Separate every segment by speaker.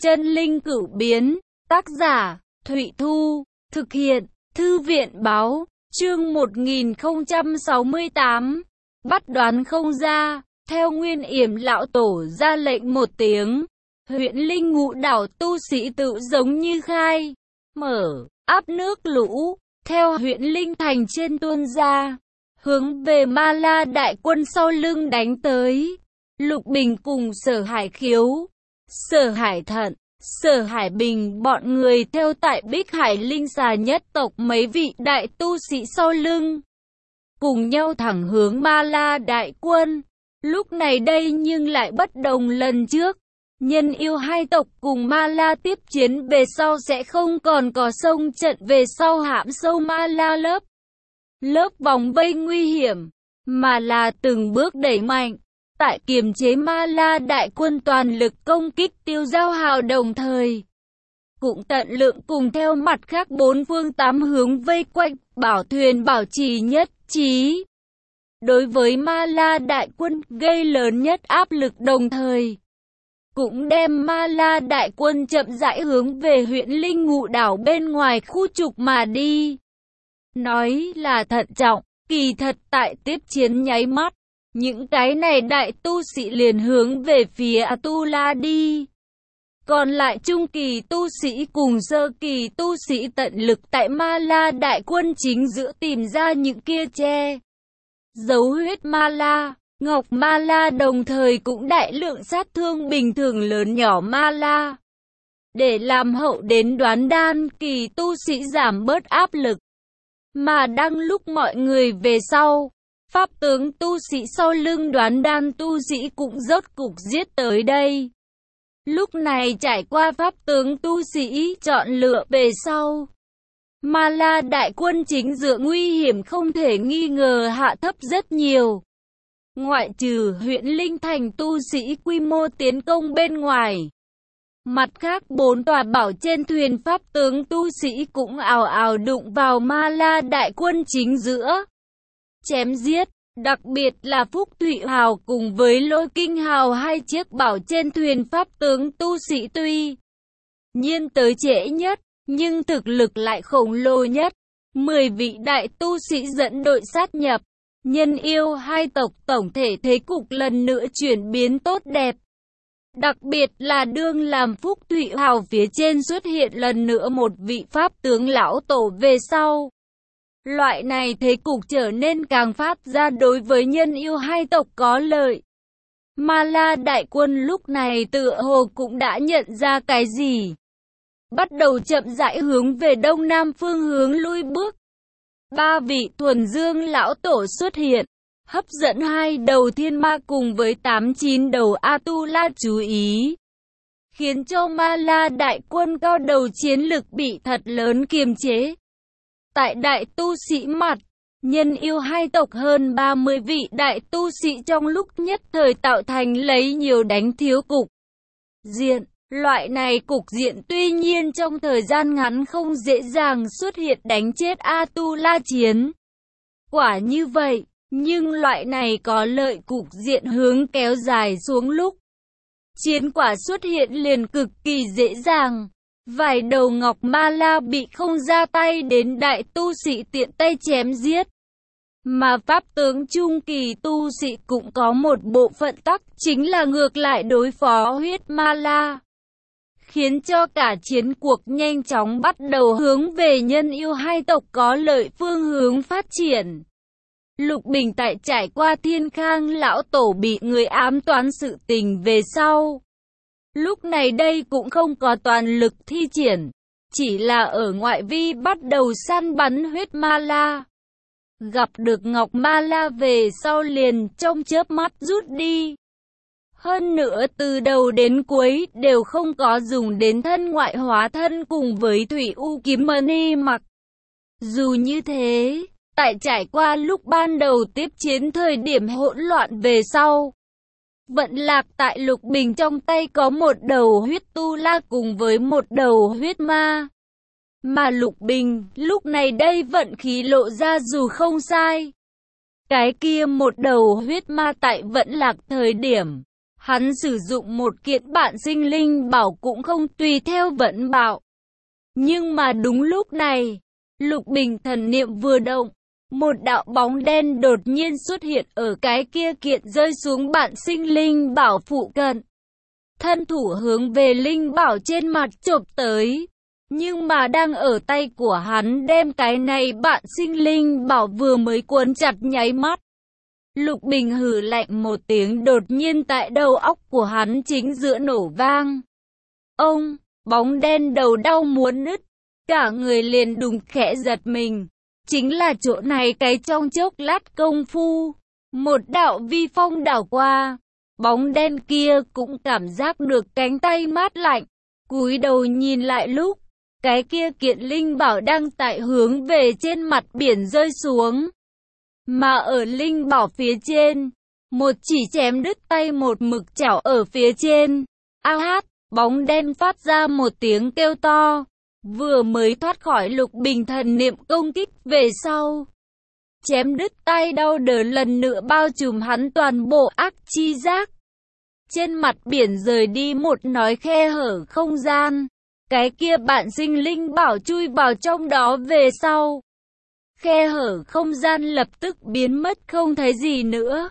Speaker 1: Chân linh cửu biến, tác giả, Thụy Thu, thực hiện, Thư viện báo, chương 1068, bắt đoán không ra, theo Nguyên Yểm lão tổ ra lệnh một tiếng, huyện linh ngũ đảo tu sĩ tự giống như khai, mở, áp nước lũ, theo huyện linh thành trên tuôn ra, hướng về Ma La đại quân sau lưng đánh tới. Lục Bình cùng Sở Hải Khiếu, Sở Hải Thận, Sở Hải Bình bọn người theo tại Bích Hải Linh Xà nhất tộc mấy vị đại tu sĩ sau lưng, cùng nhau thẳng hướng Ma La đại quân. Lúc này đây nhưng lại bất đồng lần trước, Nhân yêu hai tộc cùng Ma La tiếp chiến về sau sẽ không còn có sông trận về sau hãm sâu Ma La lớp vòng vây nguy hiểm, mà là từng bước đẩy mạnh, tại kiềm chế Ma La đại quân toàn lực công kích Tiêu Giao Hào đồng thời, cũng tận lượng cùng theo mặt khác bốn phương tám hướng vây quanh, bảo thuyền bảo trì nhất trí. Đối với Ma La đại quân gây lớn nhất áp lực đồng thời, cũng đem Ma La đại quân chậm rãi hướng về huyện Linh Ngũ đảo bên ngoài khu trục mà đi. Nói là thận trọng, kỳ thật tại tiếp chiến nháy mắt, những cái này đại tu sĩ liền hướng về phía A-tu-la đi. Còn lại trung kỳ tu sĩ cùng sơ kỳ tu sĩ tận lực tại Ma La đại quân chính giữa tìm ra những kia che dấu huyết Ma La, Ngọc Ma La đồng thời cũng đại lượng sát thương bình thường lớn nhỏ Ma La, để làm hậu đến đoán đan kỳ tu sĩ giảm bớt áp lực. Mà đang lúc mọi người về sau, pháp tướng tu sĩ sau lưng đoán đan tu sĩ cũng rốt cục giết tới đây. Lúc này trải qua pháp tướng tu sĩ chọn lựa về sau, Ma La đại quân chính giữa nguy hiểm không thể nghi ngờ hạ thấp rất nhiều. Ngoại trừ huyện Linh Thành tu sĩ quy mô tiến công bên ngoài, mặt khác bốn tòa bảo trên thuyền pháp tướng tu sĩ cũng ào ào đụng vào Ma La đại quân chính giữa, chém giết. Đặc biệt là Phúc Thụy Hào cùng với Lôi Kinh Hào hai chiếc bảo trên thuyền pháp tướng tu sĩ tuy nhiên tới trễ nhất, nhưng thực lực lại khổng lồ nhất. 10 vị đại tu sĩ dẫn đội sát nhập, Nhân yêu hai tộc tổng thể thế cục lần nữa chuyển biến tốt đẹp. Đặc biệt là đương làm Phúc Thụy Hào phía trên xuất hiện lần nữa một vị pháp tướng lão tổ về sau. Loại này thế cục trở nên càng phát ra đối với Nhân yêu hai tộc có lợi. Ma La đại quân lúc này tựa hồ cũng đã nhận ra cái gì, bắt đầu chậm rãi hướng về đông nam phương hướng lui bước. 3 vị thuần dương lão tổ xuất hiện, hấp dẫn 2 đầu thiên ma cùng với 8-9 đầu A-tu-la chú ý, khiến cho Ma La đại quân cao đầu chiến lực bị thật lớn kiềm chế. Tại đại tu sĩ mặt, Nhân yêu hai tộc hơn 30 vị đại tu sĩ trong lúc nhất thời tạo thành lấy nhiều đánh thiếu cục diện. Loại này cục diện tuy nhiên trong thời gian ngắn không dễ dàng xuất hiện đánh chết A-tu-la chiến. Quả như vậy, nhưng loại này có lợi cục diện hướng kéo dài xuống lúc chiến quả xuất hiện liền cực kỳ dễ dàng. Vài đầu Ngọc Ma La bị không ra tay đến đại tu sĩ tiện tay chém giết. Mà pháp tướng trung kỳ tu sĩ cũng có một bộ phận tắc chính là ngược lại đối phó huyết Ma La, khiến cho cả chiến cuộc nhanh chóng bắt đầu hướng về Nhân yêu hai tộc có lợi phương hướng phát triển. Lục Bình tại trải qua Thiên Khang lão tổ bị người ám toán sự tình về sau, lúc này đây cũng không có toàn lực thi triển, chỉ là ở ngoại vi bắt đầu săn bắn huyết Ma La. Gặp được Ngọc Ma La về sau liền trong chớp mắt rút đi. Hơn nữa từ đầu đến cuối đều không có dùng đến thân ngoại hóa thân cùng với Thủy U Kiếm Mani mặc. Dù như thế, tại trải qua lúc ban đầu tiếp chiến thời điểm hỗn loạn về sau, vận lạc tại Lục Bình trong tay có một đầu huyết tu la cùng với một đầu huyết ma. Mà Lục Bình lúc này đây vận khí lộ ra dù không sai. Cái kia một đầu huyết ma tại vận lạc thời điểm, Hắn sử dụng một kiện bản sinh linh bảo cũng không tùy theo vận bạo. Nhưng mà đúng lúc này, Lục Bình thần niệm vừa động, một đạo bóng đen đột nhiên xuất hiện ở cái kia kiện rơi xuống bản sinh linh bảo phụ cận. Thân thủ hướng về linh bảo trên mặt chộp tới. Nhưng mà đang ở tay của hắn đem cái này bạn sinh linh bảo vừa mới cuốn chặt nháy mắt. Lục Bình hừ lạnh một tiếng, đột nhiên tại đầu óc của hắn chính giữa nổ vang. Ông, bóng đen đầu đau muốn nứt, cả người liền đùng khẽ giật mình. Chính là chỗ này cái trong chốc lát công phu, một đạo vi phong đảo qua, bóng đen kia cũng cảm giác được cánh tay mát lạnh, cúi đầu nhìn lại lúc, cái kia kiện linh bảo đang tại hướng về trên mặt biển rơi xuống. Mà ở linh bảo phía trên, một chỉ chém đứt tay một mực chảo ở phía trên. A hát, bóng đen phát ra một tiếng kêu to, vừa mới thoát khỏi Lục Bình thần niệm công kích về sau. Chém đứt tay đau đớn lần nữa bao trùm hắn toàn bộ ác chi giác. Trên mặt biển rời đi một nói khe hở không gian. Cái kia bản sinh linh bảo chui vào trong đó về sau. Khe hở không gian lập tức biến mất không thấy gì nữa.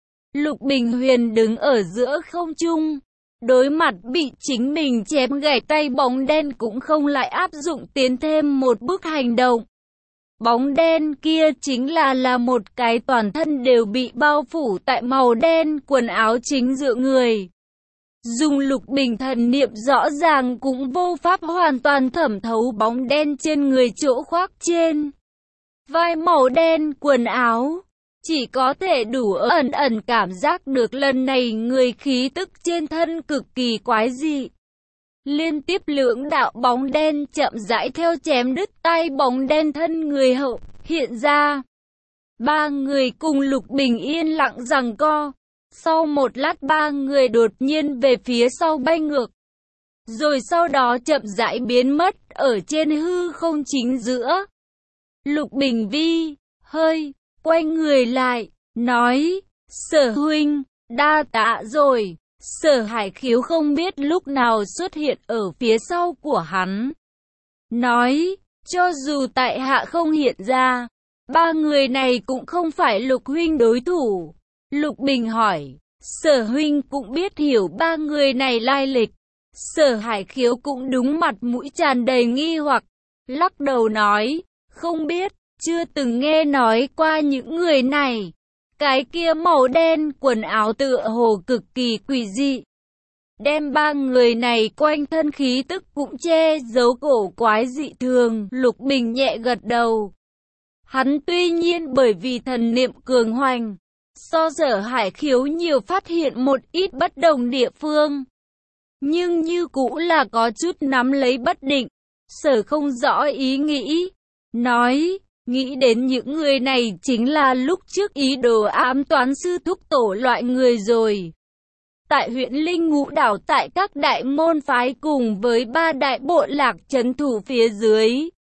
Speaker 1: Lục Bình Huyền đứng ở giữa không trung. Đối mặt bị chính mình chém gãy tay bóng đen cũng không lại áp dụng tiến thêm một bước hành động. Bóng đen kia chính là một cái toàn thân đều bị bao phủ tại màu đen quần áo chính giữa người. Dùng Lục Bình thần niệm rõ ràng cũng vô pháp hoàn toàn thẩm thấu bóng đen trên người chỗ khoác trên. Vai màu đen quần áo, chỉ có thể đủ ẩn ẩn cảm giác được lần này người khí tức trên thân cực kỳ quái dị. Liên tiếp lưỡng đạo bóng đen chậm rãi theo chém đứt tay bóng đen thân người hậu hiện ra. Ba người cùng Lục Bình yên lặng giằng co. Sau một lát ba người đột nhiên về phía sau bay ngược. Rồi sau đó chậm rãi biến mất ở trên hư không chính giữa. Lục Bình hơi quay người lại, nói, Sở huynh, đa tạ rồi. Sở Hải Khiếu không biết lúc nào xuất hiện ở phía sau của hắn. Nói, cho dù tại hạ không hiện ra, ba người này cũng không phải Lục huynh đối thủ. Lục Bình hỏi, Sở huynh cũng biết hiểu ba người này lai lịch. Sở Hải Khiếu cũng đúng mặt mũi tràn đầy nghi hoặc, lắc đầu nói, không biết, chưa từng nghe nói qua những người này. Cái kia màu đen quần áo tựa hồ cực kỳ quỷ dị. Đem ba người này quanh thân khí tức cũng che giấu cổ quái dị thường. Lục Bình nhẹ gật đầu. Hắn tuy nhiên bởi vì thần niệm cường hoành, so Sở Hải Khiếu nhiều phát hiện một ít bất đồng địa phương. Nhưng như cũ là có chút nắm lấy bất định. Sở không rõ ý nghĩ. Nói, nghĩ đến những người này chính là lúc trước ý đồ ám toán sư thúc tổ loại người rồi. Tại huyện Linh Ngũ Đảo tại các đại môn phái cùng với ba đại bộ lạc trấn thủ phía dưới.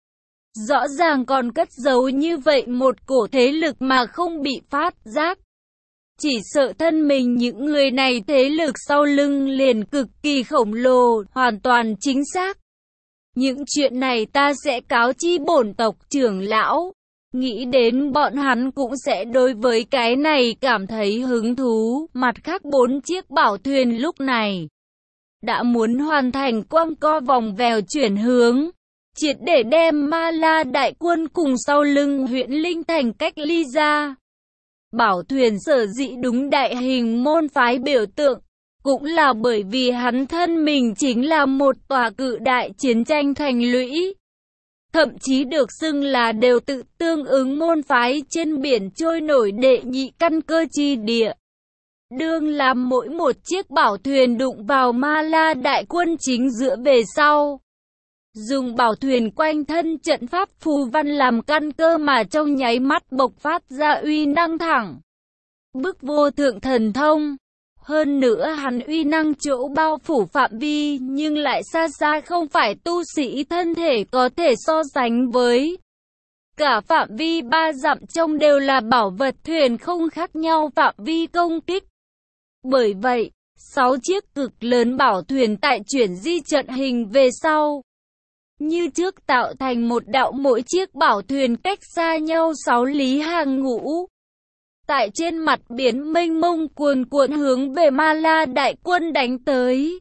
Speaker 1: Rõ ràng còn cất giấu như vậy một cổ thế lực mà không bị phát giác. Chỉ sợ thân mình những người này thế lực sau lưng liền cực kỳ khổng lồ, hoàn toàn chính xác. Những chuyện này ta sẽ cáo chi bổn tộc trưởng lão. Nghĩ đến bọn hắn cũng sẽ đối với cái này cảm thấy hứng thú. Mặt khác 4 chiếc bảo thuyền lúc này đã muốn hoàn thành quanh co vòng vèo chuyển hướng, triệt để đem Ma La đại quân cùng sau lưng huyện Linh Thành cách ly ra. Bảo thuyền sở dĩ đúng đại hình môn phái biểu tượng, cũng là bởi vì hắn thân mình chính là một tòa cự đại chiến tranh thành lũy. Thậm chí được xưng là đều tự tương ứng môn phái trên biển trôi nổi đệ nhị căn cơ chi địa. Đương làm mỗi một chiếc bảo thuyền đụng vào Ma La đại quân chính giữa về sau. Dùng bảo thuyền quanh thân trận pháp phù văn làm căn cơ mà trong nháy mắt bộc phát ra uy năng thẳng bức vô thượng thần thông. Hơn nữa hắn uy năng chỗ bao phủ phạm vi nhưng lại xa xa không phải tu sĩ thân thể có thể so sánh với. Cả phạm vi 3 dặm trong đều là bảo vật thuyền không khác nhau phạm vi công kích. Bởi vậy, 6 chiếc cực lớn bảo thuyền tại chuyển di trận hình về sau. Như trước tạo thành một đạo, mỗi chiếc bảo thuyền cách xa nhau 6 lý hàng ngũ. Tại trên mặt biển mênh mông cuồn cuộn hướng về Ma La đại quân đánh tới.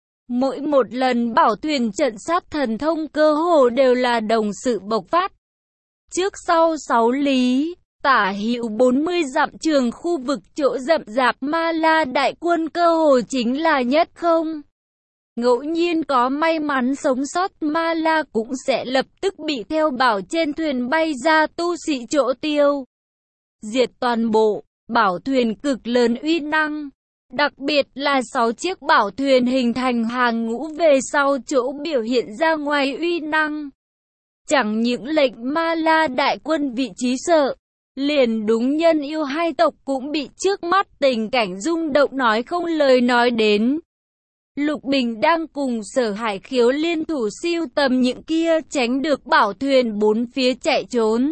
Speaker 1: Mỗi một lần bảo thuyền trận sát thần thông cơ hồ đều là đồng sự bộc phát. Trước sau 6 lý, tả hữu 40 dặm trường khu vực chỗ rậm rạp Ma La đại quân cơ hồ chính là nhất không. Ngẫu nhiên có may mắn sống sót, Ma La cũng sẽ lập tức bị theo bảo trên thuyền bay ra tu sĩ chỗ tiêu. Diệt toàn bộ, bảo thuyền cực lớn uy năng. Đặc biệt là 6 chiếc bảo thuyền hình thành hàng ngũ về sau chỗ biểu hiện ra ngoài uy năng. Chẳng những lệnh Ma La đại quân vị trí sợ, liền đúng nhân yêu hai tộc cũng bị trước mắt tình cảnh rung động nói không lời nói đến. Lục Bình đang cùng Sở Hải Khiếu liên thủ siêu tầm những kia tránh được bảo thuyền bốn phía chạy trốn.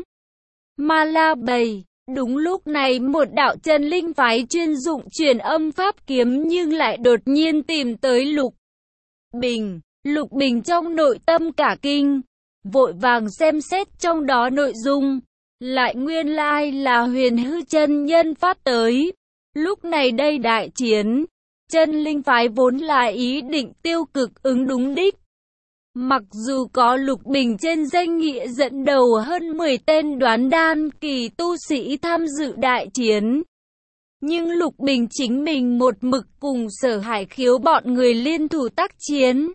Speaker 1: Ma La bầy. Đúng lúc này một đạo chân linh phái chuyên dụng truyền âm pháp kiếm nhưng lại đột nhiên tìm tới Lục Bình. Lục Bình trong nội tâm cả kinh, vội vàng xem xét trong đó nội dung, lại nguyên lai là Huyền Hư chân nhân phát tới. Lúc này đây đại chiến, chân linh phái vốn là ý định tiêu cực ứng đúng đích. Mặc dù có Lục Bình trên danh nghĩa dẫn đầu hơn 10 tên đoán đan kỳ tu sĩ tham dự đại chiến, nhưng Lục Bình chính mình một mực cùng Sở Hải Khiếu bọn người liên thủ tác chiến.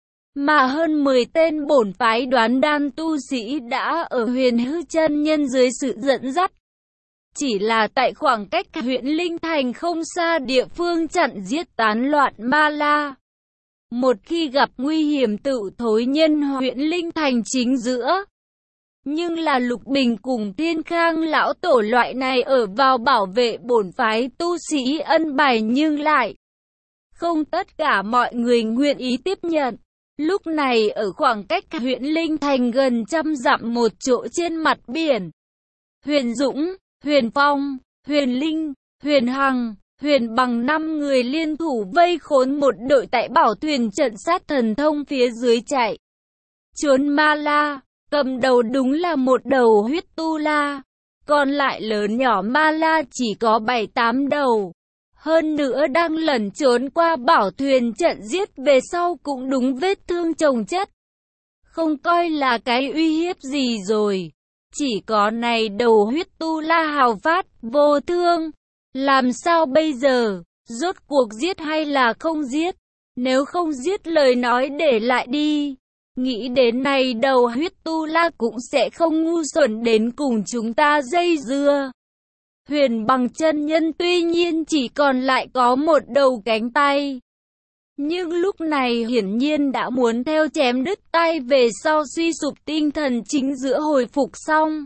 Speaker 1: Mà hơn 10 tên bổn phái đoán đan tu sĩ đã ở Huyền Hư chân nhân dưới sự dẫn dắt. Chỉ là tại khoảng cách huyện Linh Thành không xa địa phương chặn giết tán loạn Ma La. Một khi gặp nguy hiểm tự thối nhân huyện Linh Thành chính giữa. Nhưng là Lục Bình cùng Thiên Khang lão tổ loại này ở vào bảo vệ bổn phái tu sĩ ân bài nhưng lại không tất cả mọi người nguyện ý tiếp nhận. Lúc này ở khoảng cách huyện Linh Thành gần 100 dặm một chỗ trên mặt biển, Huyền Dũng, Huyền Phong, Huyền Linh, Huyền Hằng, Huyền Bằng 5 người liên thủ vây khốn một đội tại bảo thuyền trận sát thần thông phía dưới chạy trốn Ma La. Cầm đầu đúng là một đầu huyết tu la, còn lại lớn nhỏ Ma La chỉ có 7-8 đầu. Hơn nữa đang lẩn trốn qua bảo thuyền trận giết về sau cũng đúng vết thương chồng chất. Không coi là cái uy hiếp gì rồi. Chỉ có này đầu huyết tu la hào phát, vô thương. Làm sao bây giờ? Rốt cuộc giết hay là không giết? Nếu không giết lời nói để lại đi. Nghĩ đến này đầu huyết tu la cũng sẽ không ngu xuẩn đến cùng chúng ta dây dưa. Huyền Bằng chân nhân tuy nhiên chỉ còn lại có một đầu cánh tay. Nhưng lúc này hiển nhiên đã muốn theo chém đứt tay về sau suy sụp tinh thần chính giữa hồi phục xong.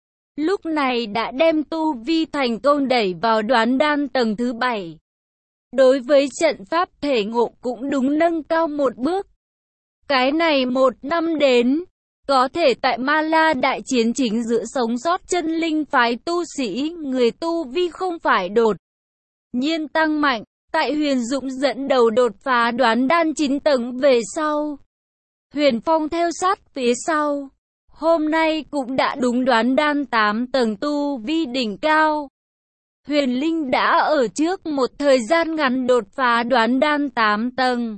Speaker 1: Lúc này đã đem tu vi thành công đẩy vào đoán đan tầng thứ 7. Đối với trận pháp thể ngộ cũng đúng nâng cao một bước. Cái này 1 năm đến, có thể tại Ma La đại chiến chính giữa sống sót chân linh phái tu sĩ, người tu vi không phải đột nhiên tăng mạnh, tại Huyền Dũng dẫn đầu đột phá đoán đan 9 tầng về sau. Huyền Phong theo sát phía sau, hôm nay cũng đã đúng đoán đan 8 tầng tu vi đỉnh cao. Huyền Linh đã ở trước một thời gian ngắn đột phá đoán đan 8 tầng.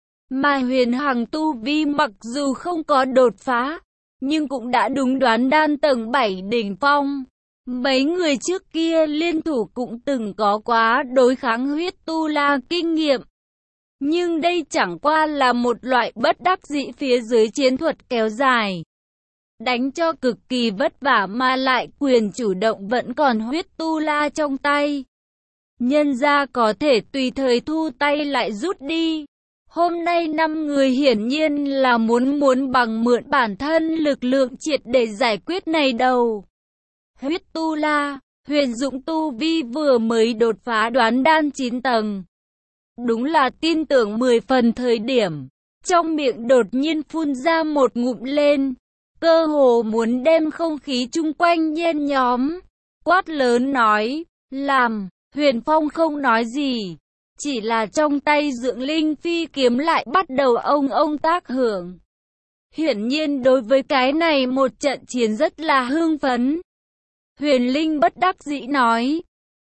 Speaker 1: Mà Huyền Hằng tu vi mặc dù không có đột phá, nhưng cũng đã đúng đoán đan tầng 7 đỉnh phong. Mấy người trước kia liên thủ cũng từng có quá đối kháng huyết tu la kinh nghiệm. Nhưng đây chẳng qua là một loại bất đắc dĩ phía dưới chiến thuật kéo dài. Đánh cho cực kỳ vất vả mà lại quyền chủ động vẫn còn huyết tu la trong tay. Nhân ra có thể tùy thời thu tay lại rút đi. Hôm nay 5 người hiển nhiên là muốn bằng mượn bản thân lực lượng triệt để giải quyết này đầu. Huyết tu la, Huyền Dũng tu vi vừa mới đột phá đoán đan 9 tầng. Đúng là tin tưởng 10 phần thời điểm. Trong miệng đột nhiên phun ra một ngụm lên. Cơ hồ muốn đem không khí chung quanh nhen nhóm. Quát lớn nói, làm, Huyền Phong không nói gì. Chỉ là trong tay Dưỡng Linh Phi kiếm lại bắt đầu ông tác hưởng. Hiển nhiên đối với cái này một trận chiến rất là hưng phấn. Huyền Linh bất đắc dĩ nói,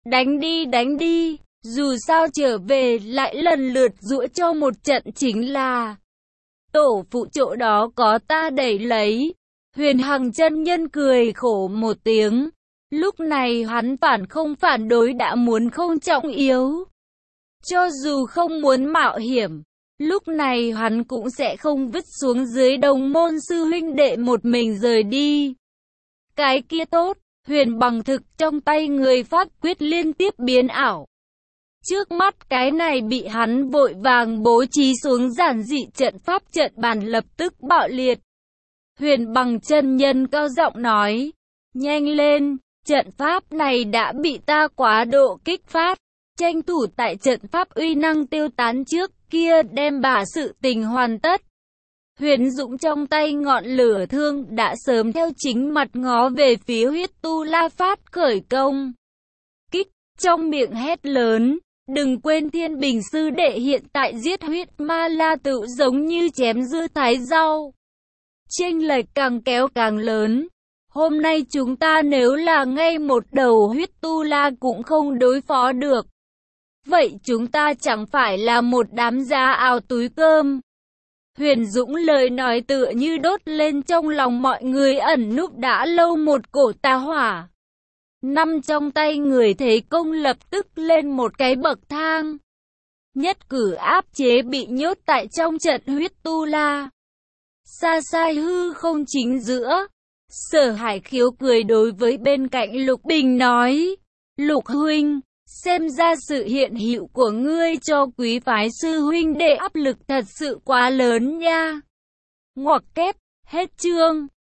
Speaker 1: đánh đi, dù sao trở về lại lần lượt giũa cho một trận chính là. Tổ phụ chỗ đó có ta đẩy lấy. Huyền Hằng chân nhân cười khổ một tiếng. Lúc này hắn không phản đối đã muốn không trọng yếu. Cho dù không muốn mạo hiểm, lúc này hắn cũng sẽ không vứt xuống dưới đồng môn sư huynh đệ một mình rời đi. Cái kia tốt, huyền bằng thực trong tay người pháp quyết liên tiếp biến ảo. Trước mắt cái này bị hắn vội vàng bố trí xuống giản dị trận pháp trận bàn lập tức bạo liệt. Huyền bằng chân nhân cao giọng nói, nhanh lên, trận pháp này đã bị ta quá độ kích phát. Tranh thủ tại trận pháp uy năng tiêu tán trước kia đem bả sự tình hoàn tất. Huyền Dũng trong tay ngọn lửa thương đã sớm theo chính mặt ngó về phía huyết tu la phát khởi công. Kích, trong miệng hét lớn, đừng quên Thiên Bình sư đệ hiện tại giết huyết ma la tự giống như chém dưa thái rau. Chênh lệch càng kéo càng lớn. Hôm nay chúng ta nếu là ngay một đầu huyết tu la cũng không đối phó được. Vậy chúng ta chẳng phải là một đám giá áo túi cơm. Huyền Dũng lời nói tựa như đốt lên trong lòng mọi người ẩn núp đã lâu một cổ tà hỏa. Nắm trong tay người thấy công lập tức lên một cái bậc thang. Nhất cử áp chế bị nhốt tại trong trận huyết tu la. Xa xa hư không chính giữa. Sở Hải Khiếu cười đối với bên cạnh Lục Bình nói. Lục huynh, xem ra sự hiện hữu của ngươi cho quý phái sư huynh đệ áp lực thật sự quá lớn nha. Ngoặc kép, hết chương.